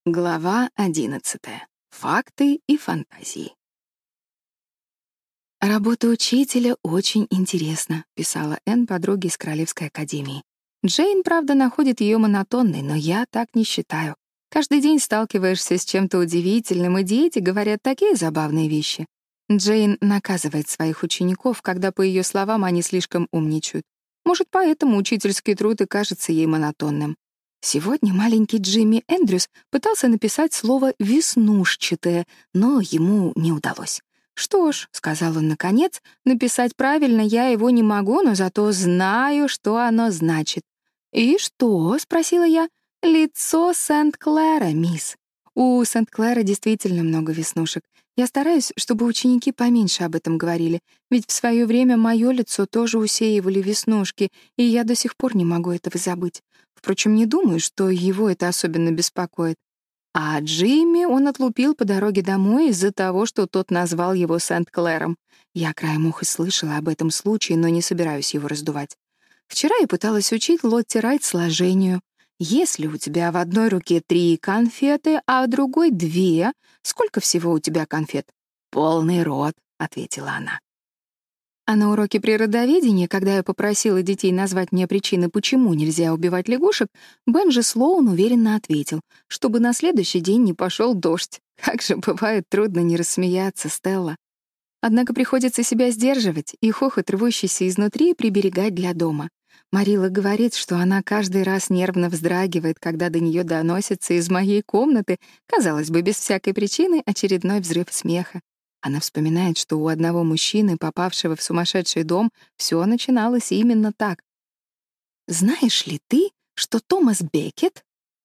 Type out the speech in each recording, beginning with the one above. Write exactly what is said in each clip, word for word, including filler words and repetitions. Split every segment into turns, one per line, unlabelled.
Глава одиннадцатая. Факты и фантазии. «Работа учителя очень интересна», — писала Энн подруге из Королевской академии. «Джейн, правда, находит ее монотонной, но я так не считаю. Каждый день сталкиваешься с чем-то удивительным, и дети говорят такие забавные вещи. Джейн наказывает своих учеников, когда, по ее словам, они слишком умничают. Может, поэтому учительский труд и кажется ей монотонным. Сегодня маленький Джимми Эндрюс пытался написать слово «веснушчатое», но ему не удалось. «Что ж», — сказал он наконец, — «написать правильно я его не могу, но зато знаю, что оно значит». «И что?» — спросила я. «Лицо Сент-Клэра, мисс». У Сент-Клэра действительно много веснушек. Я стараюсь, чтобы ученики поменьше об этом говорили, ведь в свое время мое лицо тоже усеивали веснушки, и я до сих пор не могу этого забыть. Впрочем, не думаю, что его это особенно беспокоит. А Джимми он отлупил по дороге домой из-за того, что тот назвал его Сент-Клэром. Я краем уха слышала об этом случае, но не собираюсь его раздувать. Вчера я пыталась учить Лотти Райт сложению. Если у тебя в одной руке три конфеты, а в другой две, сколько всего у тебя конфет? «Полный рот», — ответила она. А на уроке природоведения, когда я попросила детей назвать мне причины, почему нельзя убивать лягушек, Бенджи Слоун уверенно ответил, чтобы на следующий день не пошел дождь. Как же бывает трудно не рассмеяться, Стелла. Однако приходится себя сдерживать и хохот, рвущийся изнутри, приберегать для дома. Марила говорит, что она каждый раз нервно вздрагивает, когда до нее доносится из моей комнаты, казалось бы, без всякой причины, очередной взрыв смеха. Она вспоминает, что у одного мужчины, попавшего в сумасшедший дом, все начиналось именно так. «Знаешь ли ты, что Томас Беккет...»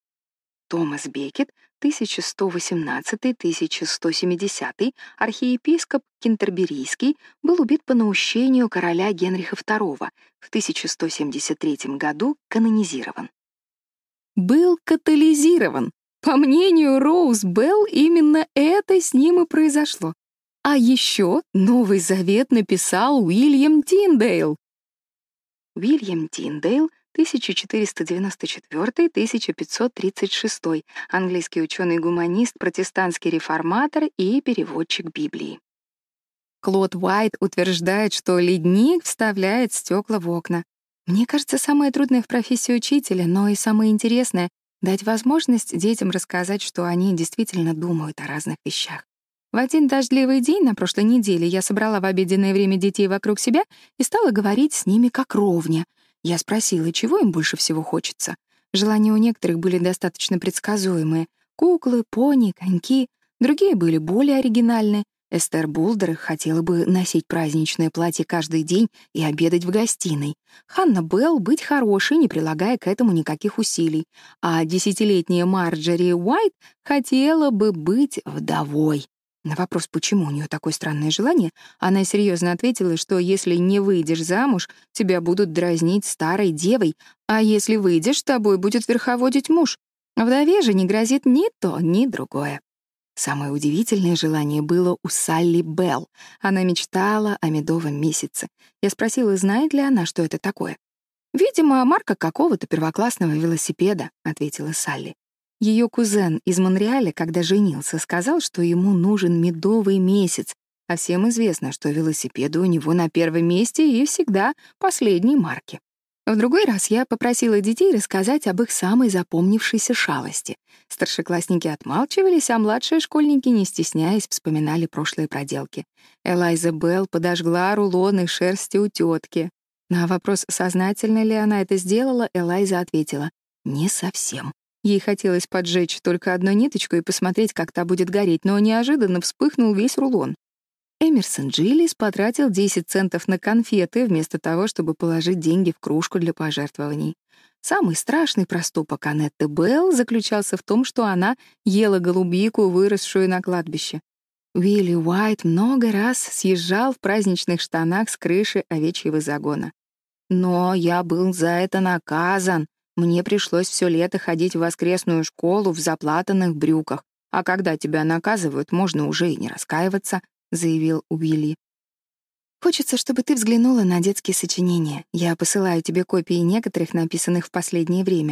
Томас Беккет, тысяча сто восемнадцатый — тысяча сто семидесятый, архиепископ Кентерберийский, был убит по наущению короля Генриха второго, в тысяча сто семьдесят третьем году канонизирован. Был катализирован. По мнению Роуз Белл, именно это с ним и произошло. А еще Новый Завет написал Уильям Тиндейл. Уильям Тиндейл, тысяча четыреста девяносто четвёртый — тысяча пятьсот тридцать шестой, английский ученый-гуманист, протестантский реформатор и переводчик Библии. Клод Уайт утверждает, что ледник вставляет стекла в окна. Мне кажется, самое трудное в профессии учителя, но и самое интересное — дать возможность детям рассказать, что они действительно думают о разных вещах. В один дождливый день на прошлой неделе я собрала в обеденное время детей вокруг себя и стала говорить с ними как ровня. Я спросила, чего им больше всего хочется. Желания у некоторых были достаточно предсказуемые. Куклы, пони, коньки. Другие были более оригинальные. Эстер Булдер хотела бы носить праздничное платье каждый день и обедать в гостиной. Ханна Белл — быть хорошей, не прилагая к этому никаких усилий. А десятилетняя Марджери Уайт хотела бы быть вдовой. На вопрос, почему у нее такое странное желание, она серьезно ответила, что если не выйдешь замуж, тебя будут дразнить старой девой, а если выйдешь, с тобой будет верховодить муж. Вдове же не грозит ни то, ни другое. Самое удивительное желание было у Салли Белл. Она мечтала о медовом месяце. Я спросила, знает ли она, что это такое. «Видимо, марка какого-то первоклассного велосипеда», — ответила Салли. Ее кузен из Монреаля, когда женился, сказал, что ему нужен медовый месяц, а всем известно, что велосипеды у него на первом месте и всегда последней марки. В другой раз я попросила детей рассказать об их самой запомнившейся шалости. Старшеклассники отмалчивались, а младшие школьники, не стесняясь, вспоминали прошлые проделки. Элайза Белл подожгла рулоны шерсти у тетки. На вопрос, сознательно ли она это сделала, Элайза ответила: «Не совсем». Ей хотелось поджечь только одну ниточку и посмотреть, как та будет гореть, но неожиданно вспыхнул весь рулон. Эмерсон Джилlis потратил десять центов на конфеты вместо того, чтобы положить деньги в кружку для пожертвований. Самый страшный проступок Аннетты Белл заключался в том, что она ела голубику, выросшую на кладбище. Уилли Уайт много раз съезжал в праздничных штанах с крыши овечьего загона. «Но я был за это наказан. Мне пришлось все лето ходить в воскресную школу в заплатанных брюках, а когда тебя наказывают, можно уже и не раскаиваться», — заявил Уилли. «Хочется, чтобы ты взглянула на детские сочинения. Я посылаю тебе копии некоторых, написанных в последнее время.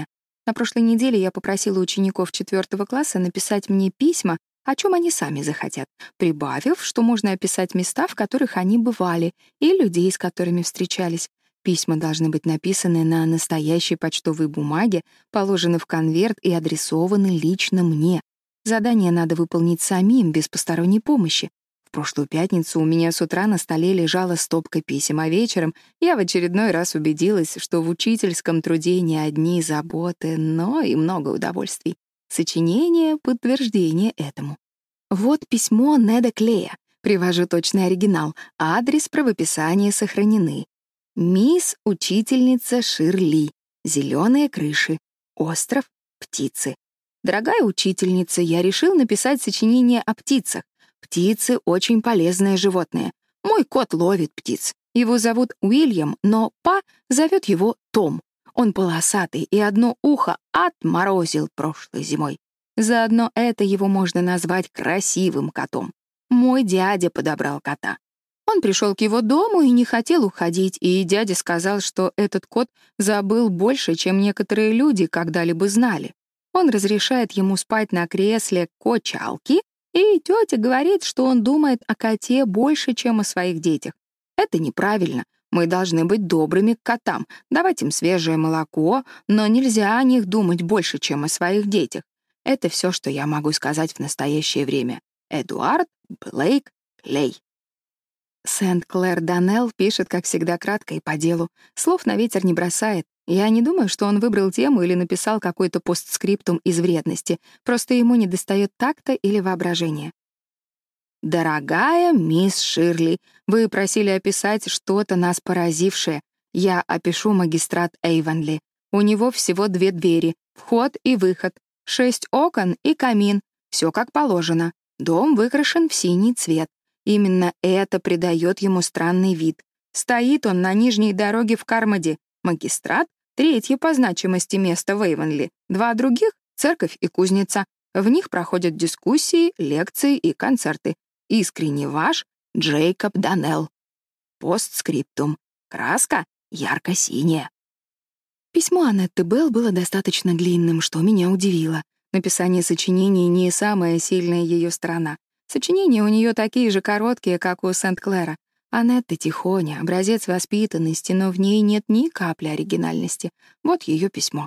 На прошлой неделе я попросила учеников четвертого класса написать мне письма, о чем они сами захотят, прибавив, что можно описать места, в которых они бывали, и людей, с которыми встречались. Письма должны быть написаны на настоящей почтовой бумаге, положены в конверт и адресованы лично мне. Задание надо выполнить самим, без посторонней помощи. В прошлую пятницу у меня с утра на столе лежала стопка писем, а вечером я в очередной раз убедилась, что в учительском труде не одни заботы, но и много удовольствий. Сочинение — подтверждение этому. Вот письмо Неда Клея. Привожу точный оригинал. Адрес, правописание сохранены. Мисс учительница Ширли. Зеленые крыши. Остров. Птицы. Дорогая учительница, я решил написать сочинение о птицах. Птицы — очень полезные животные. Мой кот ловит птиц. Его зовут Уильям, но Па зовет его Том. Он полосатый и одно ухо отморозил прошлой зимой. Заодно это его можно назвать красивым котом. Мой дядя подобрал кота. Он пришел к его дому и не хотел уходить, и дядя сказал, что этот кот забыл больше, чем некоторые люди когда-либо знали. Он разрешает ему спать на кресле качалки, и тетя говорит, что он думает о коте больше, чем о своих детях. Это неправильно. Мы должны быть добрыми к котам, давать им свежее молоко, но нельзя о них думать больше, чем о своих детях. Это все, что я могу сказать в настоящее время. Эдуард Блейк Клей. Сент-Клэр Даннелл пишет, как всегда, кратко и по делу. Слов на ветер не бросает. Я не думаю, что он выбрал тему или написал какой-то постскриптум из вредности. Просто ему недостает такта или воображения. «Дорогая мисс Ширли, вы просили описать что-то нас поразившее. Я опишу магистрат Эйвонли. У него всего две двери, вход и выход, шесть окон и камин. Все как положено. Дом выкрашен в синий цвет. Именно это придает ему странный вид. Стоит он на нижней дороге в Кармоде. Магистрат — третье по значимости место в Эйвонли. Два других — церковь и кузница. В них проходят дискуссии, лекции и концерты. Искренне ваш Джейкоб Даннелл. Постскриптум. Краска ярко-синяя». Письмо Аннетты Белл было достаточно длинным, что меня удивило. Написание сочинений — не самая сильная ее сторона. Сочинения у нее такие же короткие, как у Сент-Клэра. Аннетта тихоня, образец воспитанности, но в ней нет ни капли оригинальности. Вот ее письмо.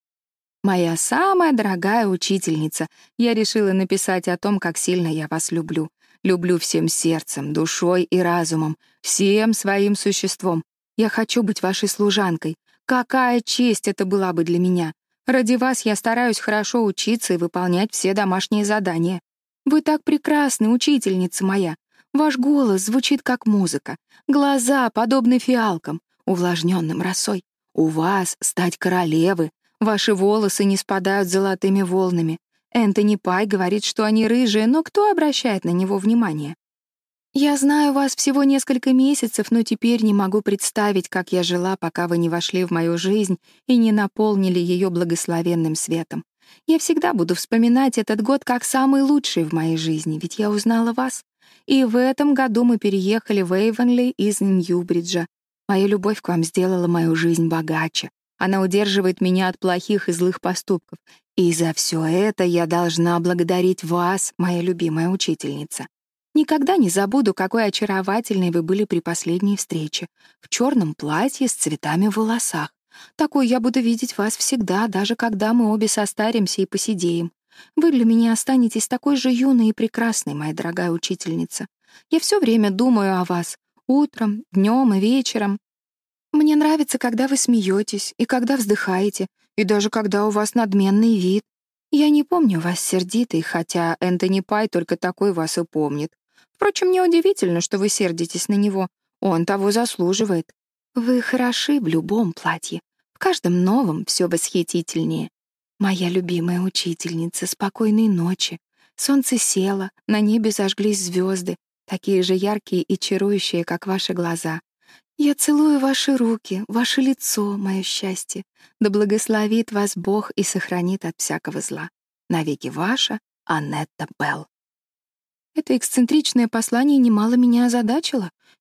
«Моя самая дорогая учительница, я решила написать о том, как сильно я вас люблю. Люблю всем сердцем, душой и разумом, всем своим существом. Я хочу быть вашей служанкой. Какая честь это была бы для меня. Ради вас я стараюсь хорошо учиться и выполнять все домашние задания. Вы так прекрасны, учительница моя. Ваш голос звучит как музыка, глаза подобны фиалкам, увлажненным росой. У вас стать королевы, ваши волосы не спадают золотыми волнами. Энтони Пай говорит, что они рыжие, но кто обращает на него внимание? Я знаю вас всего несколько месяцев, но теперь не могу представить, как я жила, пока вы не вошли в мою жизнь и не наполнили ее благословенным светом. Я всегда буду вспоминать этот год как самый лучший в моей жизни, ведь я узнала вас. И в этом году мы переехали в Эйвонли из Ньюбриджа. Моя любовь к вам сделала мою жизнь богаче. Она удерживает меня от плохих и злых поступков. И за все это я должна благодарить вас, моя любимая учительница. Никогда не забуду, какой очаровательной вы были при последней встрече. В черном платье с цветами в волосах. Такой я буду видеть вас всегда, даже когда мы обе состаримся и поседеем. Вы для меня останетесь такой же юной и прекрасной, моя дорогая учительница. Я все время думаю о вас. Утром, днем и вечером. Мне нравится, когда вы смеетесь, и когда вздыхаете, и даже когда у вас надменный вид. Я не помню вас сердитой, хотя Энтони Пай только такой вас и помнит. Впрочем, неудивительно, что вы сердитесь на него. Он того заслуживает. Вы хороши в любом платье. В каждом новом все восхитительнее. Моя любимая учительница, спокойной ночи. Солнце село, на небе зажглись звезды, такие же яркие и чарующие, как ваши глаза. Я целую ваши руки, ваше лицо, мое счастье. Да благословит вас Бог и сохранит от всякого зла. Навеки ваша Аннетта Белл. Это эксцентричное послание немало меня озадачило.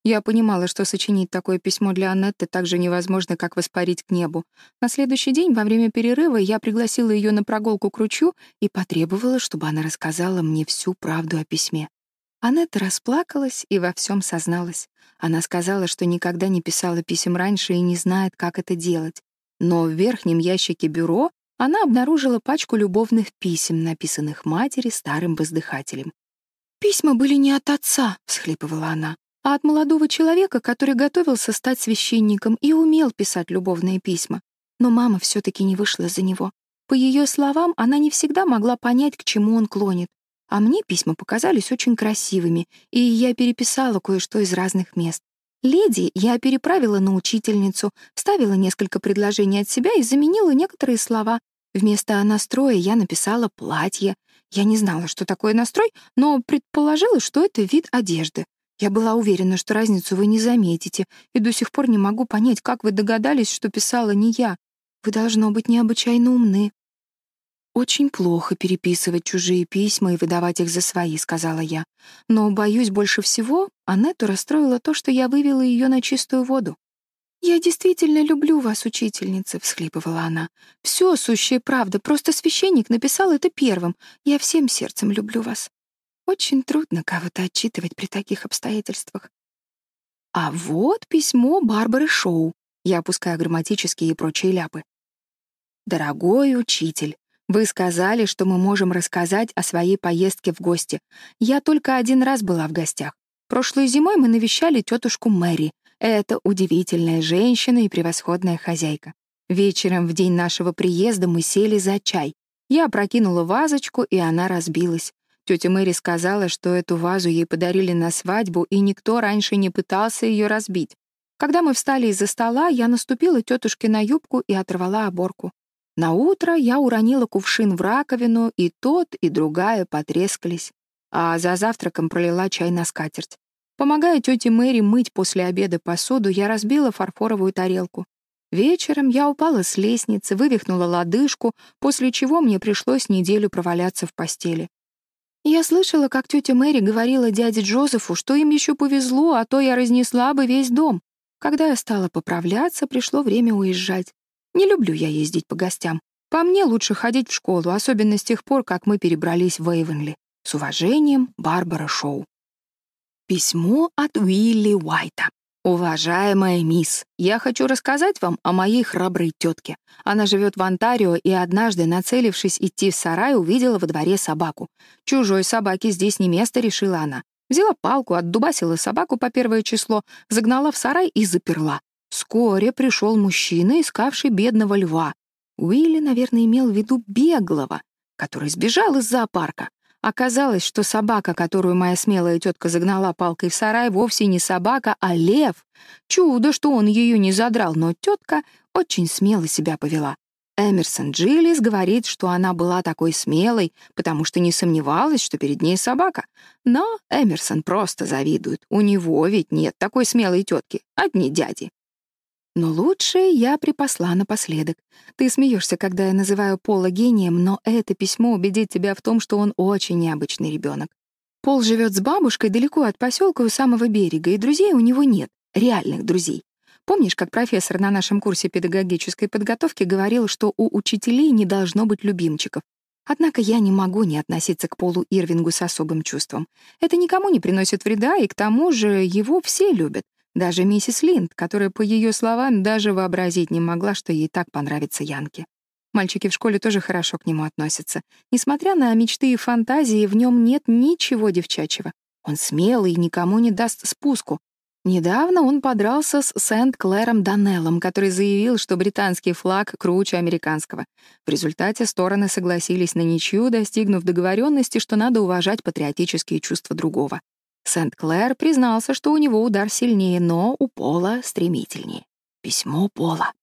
Я понимала, что сочинить такое письмо для Аннетты так же невозможно, как воспарить к небу. На следующий день, во время перерыва, я пригласила ее на прогулку к ручью и потребовала, чтобы она рассказала мне всю правду о письме. Аннетта расплакалась и во всем созналась. Она сказала, что никогда не писала писем раньше и не знает, как это делать. Но в верхнем ящике бюро она обнаружила пачку любовных писем, написанных матери старым воздыхателем. «Письма были не от отца», — всхлипывала она, «а от молодого человека, который готовился стать священником и умел писать любовные письма. Но мама все-таки не вышла за него. По ее словам, она не всегда могла понять, к чему он клонит. А мне письма показались очень красивыми, и я переписала кое-что из разных мест. Леди я переправила на учительницу, вставила несколько предложений от себя и заменила некоторые слова. Вместо настроя я написала «платье». Я не знала, что такое настрой, но предположила, что это вид одежды. Я была уверена, что разницу вы не заметите, и до сих пор не могу понять, как вы догадались, что писала не я. Вы, должно быть, необычайно умны. «Очень плохо переписывать чужие письма и выдавать их за свои», — сказала я. «Но, боюсь, больше всего Аннетту расстроило то, что я вывела ее на чистую воду». «Я действительно люблю вас, учительница», — всхлипывала она. «Все сущая правда, просто священник написал это первым. Я всем сердцем люблю вас. Очень трудно кого-то отчитывать при таких обстоятельствах». А вот письмо Барбары Шоу. Я опускаю грамматические и прочие ляпы. «Дорогой учитель, вы сказали, что мы можем рассказать о своей поездке в гости. Я только один раз была в гостях. Прошлой зимой мы навещали тетушку Мэри. Это удивительная женщина и превосходная хозяйка. Вечером в день нашего приезда мы сели за чай. Я опрокинула вазочку, и она разбилась. Тетя Мэри сказала, что эту вазу ей подарили на свадьбу, и никто раньше не пытался ее разбить. Когда мы встали из-за стола, я наступила тетушке на юбку и оторвала оборку. На утро я уронила кувшин в раковину, и тот, и другая потрескались. А за завтраком пролила чай на скатерть. Помогая тете Мэри мыть после обеда посуду, я разбила фарфоровую тарелку. Вечером я упала с лестницы, вывихнула лодыжку, после чего мне пришлось неделю проваляться в постели. Я слышала, как тетя Мэри говорила дяде Джозефу, что им еще повезло, а то я разнесла бы весь дом. Когда я стала поправляться, пришло время уезжать. Не люблю я ездить по гостям. По мне лучше ходить в школу, особенно с тех пор, как мы перебрались в Эйвенли. С уважением, Барбара Шоу. Письмо от Уилли Уайта. «Уважаемая мисс, я хочу рассказать вам о моей храброй тетке. Она живет в Онтарио и однажды, нацелившись идти в сарай, увидела во дворе собаку. Чужой собаке здесь не место, решила она. Взяла палку, отдубасила собаку по первое число, загнала в сарай и заперла. Вскоре пришел мужчина, искавший бедного льва. Уилли, наверное, имел в виду беглого, который сбежал из зоопарка. Оказалось, что собака, которую моя смелая тетка загнала палкой в сарай, вовсе не собака, а лев. Чудо, что он ее не задрал, но тетка очень смело себя повела. Эмерсон Джилlis говорит, что она была такой смелой, потому что не сомневалась, что перед ней собака. Но Эмерсон просто завидует. У него ведь нет такой смелой тетки, одни дяди. Но лучшее я припасла напоследок. Ты смеешься, когда я называю Пола гением, но это письмо убедит тебя в том, что он очень необычный ребенок. Пол живет с бабушкой далеко от поселка у самого берега, и друзей у него нет, реальных друзей. Помнишь, как профессор на нашем курсе педагогической подготовки говорил, что у учителей не должно быть любимчиков? Однако я не могу не относиться к Полу Ирвингу с особым чувством. Это никому не приносит вреда, и к тому же его все любят. Даже миссис Линд, которая, по ее словам, даже вообразить не могла, что ей так понравится Янки. Мальчики в школе тоже хорошо к нему относятся. Несмотря на мечты и фантазии, в нем нет ничего девчачьего. Он смелый и никому не даст спуску. Недавно он подрался с Сент-Клэром Даннеллом, который заявил, что британский флаг круче американского. В результате стороны согласились на ничью, достигнув договоренности, что надо уважать патриотические чувства другого. Сент-Клэр признался, что у него удар сильнее, но у Пола стремительнее. Письмо Пола.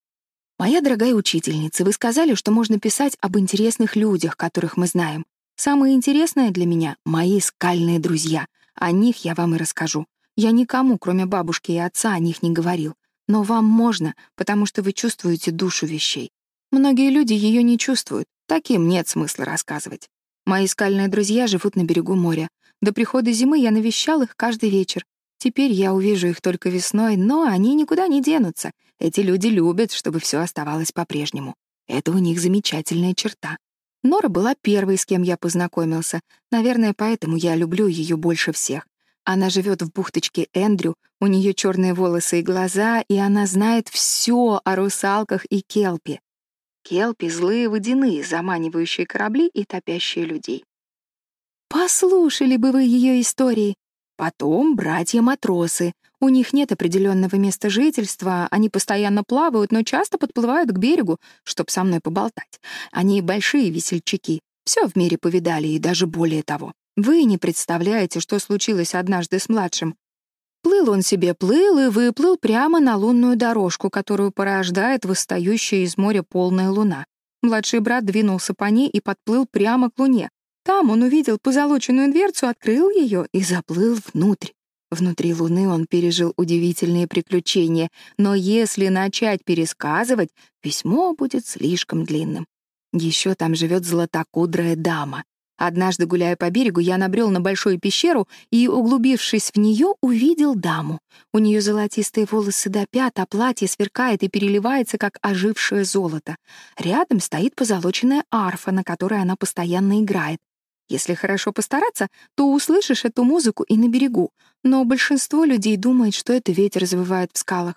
«Моя дорогая учительница, вы сказали, что можно писать об интересных людях, которых мы знаем. Самое интересное для меня — мои скальные друзья. О них я вам и расскажу. Я никому, кроме бабушки и отца, о них не говорил. Но вам можно, потому что вы чувствуете душу вещей. Многие люди ее не чувствуют, таким нет смысла рассказывать. Мои скальные друзья живут на берегу моря. До прихода зимы я навещал их каждый вечер. Теперь я увижу их только весной, но они никуда не денутся. Эти люди любят, чтобы все оставалось по-прежнему. Это у них замечательная черта. Нора была первой, с кем я познакомился. Наверное, поэтому я люблю ее больше всех. Она живет в бухточке Эндрю, у нее черные волосы и глаза, и она знает все о русалках и келпи. Келпи — злые водяные, заманивающие корабли и топящие людей. Послушали бы вы ее истории. Потом братья-матросы. У них нет определенного места жительства, они постоянно плавают, но часто подплывают к берегу, чтобы со мной поболтать. Они большие весельчаки, все в мире повидали и даже более того. Вы не представляете, что случилось однажды с младшим. Плыл он себе, плыл и выплыл прямо на лунную дорожку, которую порождает восстающая из моря полная луна. Младший брат двинулся по ней и подплыл прямо к луне. Там он увидел позолоченную дверцу, открыл ее и заплыл внутрь. Внутри луны он пережил удивительные приключения, но если начать пересказывать, письмо будет слишком длинным. Еще там живет златокудрая дама. Однажды, гуляя по берегу, я набрел на большую пещеру и, углубившись в нее, увидел даму. У нее золотистые волосы до пят, а платье сверкает и переливается, как ожившее золото. Рядом стоит позолоченная арфа, на которой она постоянно играет. Если хорошо постараться, то услышишь эту музыку и на берегу, но большинство людей думает, что это ветер завывает в скалах.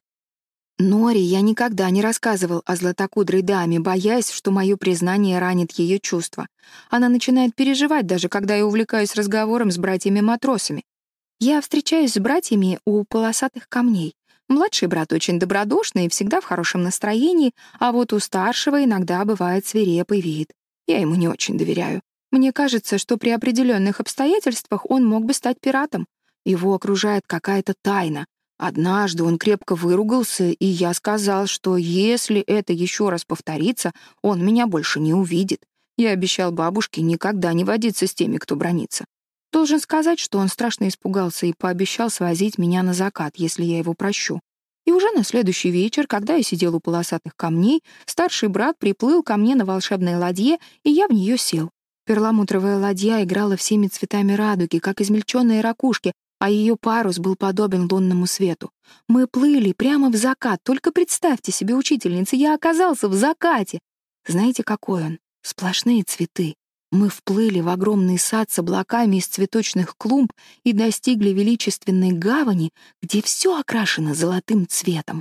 Норе я никогда не рассказывал о златокудрой даме, боясь, что мое признание ранит ее чувства. Она начинает переживать, даже когда я увлекаюсь разговором с братьями-матросами. Я встречаюсь с братьями у полосатых камней. Младший брат очень добродушный и всегда в хорошем настроении, а вот у старшего иногда бывает свирепый вид. Я ему не очень доверяю. Мне кажется, что при определенных обстоятельствах он мог бы стать пиратом. Его окружает какая-то тайна. Однажды он крепко выругался, и я сказал, что если это еще раз повторится, он меня больше не увидит. Я обещал бабушке никогда не водиться с теми, кто бранится. Должен сказать, что он страшно испугался и пообещал свозить меня на закат, если я его прощу. И уже на следующий вечер, когда я сидел у полосатых камней, старший брат приплыл ко мне на волшебной ладье, и я в нее сел. Перламутровая ладья играла всеми цветами радуги, как измельченные ракушки, а ее парус был подобен лунному свету. Мы плыли прямо в закат, только представьте себе, учительница, я оказался в закате. Знаете, какой он? Сплошные цветы. Мы вплыли в огромный сад с облаками из цветочных клумб и достигли величественной гавани, где все окрашено золотым цветом.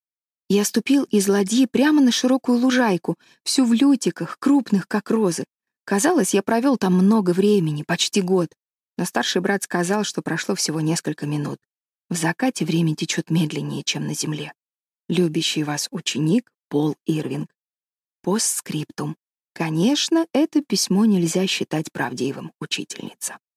Я ступил из ладьи прямо на широкую лужайку, всю в лютиках, крупных, как розы. Казалось, я провел там много времени, почти год. Но старший брат сказал, что прошло всего несколько минут. В закате время течет медленнее, чем на земле. Любящий вас ученик Пол Ирвинг. Постскриптум. Конечно, это письмо нельзя считать правдивым, учительница.